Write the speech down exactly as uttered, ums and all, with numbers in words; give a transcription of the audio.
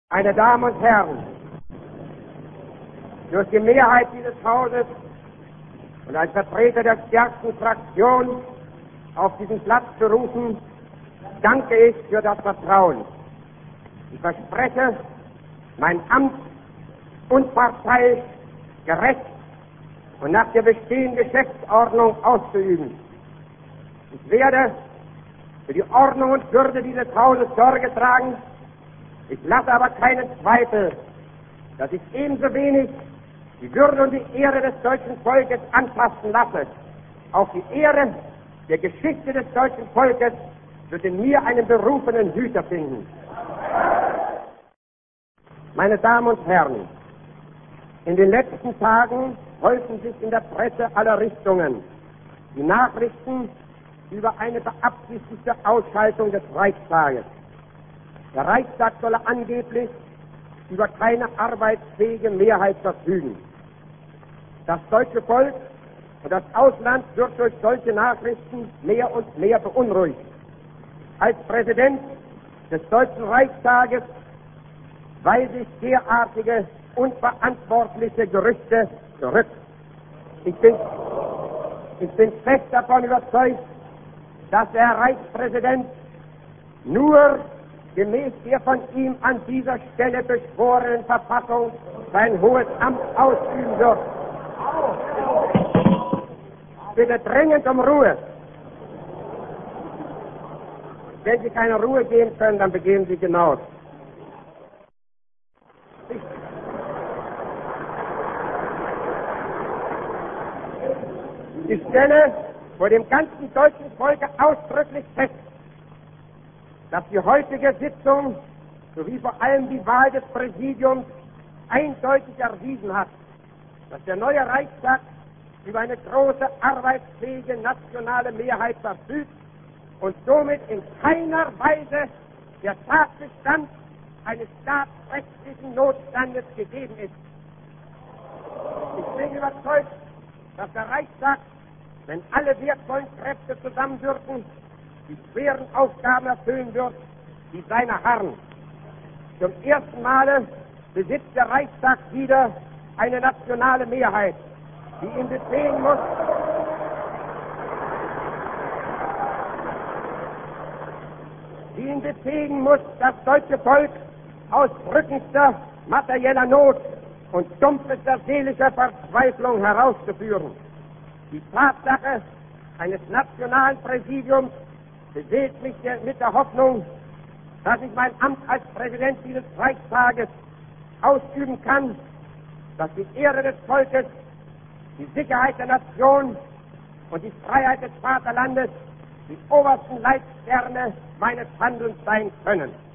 Meine Damen und Herren, durch die Mehrheit dieses Hauses und als Vertreter der stärksten Fraktion auf diesen Platz zu rufen, danke ich für das Vertrauen. Ich verspreche, mein Amt unparteiisch, gerecht und nach der bestehenden Geschäftsordnung auszuüben. Ich werde für die Ordnung und Würde dieses Hauses Sorge tragen. Ich lasse aber keinen Zweifel, dass ich ebenso wenig die Würde und die Ehre des deutschen Volkes antasten lasse. Auch die Ehre der Geschichte des deutschen Volkes wird in mir einen berufenen Hüter finden. Meine Damen und Herren, in den letzten Tagen häufen sich in der Presse aller Richtungen die Nachrichten über eine beabsichtigte Ausschaltung des Reichstages. Der Reichstag solle angeblich über keine arbeitsfähige Mehrheit verfügen. Das deutsche Volk und das Ausland wird durch solche Nachrichten mehr und mehr beunruhigt. Als Präsident des Deutschen Reichstages weise ich derartige unverantwortliche Gerüchte zurück. Ich bin, ich bin fest davon überzeugt, dass der Reichspräsident nur gemäß der von ihm an dieser Stelle beschworenen Verfassung sein hohes Amt ausüben wird. Bitte dringend um Ruhe. Wenn Sie keine Ruhe geben können, dann begeben Sie hinaus. Ich, ich stelle vor dem ganzen deutschen Volke ausdrücklich fest, dass die heutige Sitzung sowie vor allem die Wahl des Präsidiums eindeutig erwiesen hat, dass der neue Reichstag über eine große, arbeitsfähige nationale Mehrheit verfügt und somit in keiner Weise der Tatbestand eines staatsrechtlichen Notstandes gegeben ist. Ich bin überzeugt, dass der Reichstag, wenn alle wertvollen Kräfte zusammenwirken, die schweren Aufgaben erfüllen wird, die seiner harren. Zum ersten Male besitzt der Reichstag wieder eine nationale Mehrheit, die ihm befähigen muss, die ihn befähigen muss, das deutsche Volk aus drückendster materieller Not und dumpfester seelischer Verzweiflung herauszuführen. Die Tatsache eines nationalen Präsidiums beseelt mich mit der Hoffnung, dass ich mein Amt als Präsident dieses Reichstages ausüben kann, dass die Ehre des Volkes, die Sicherheit der Nation und die Freiheit des Vaterlandes die obersten Leitsterne meines Handelns sein können.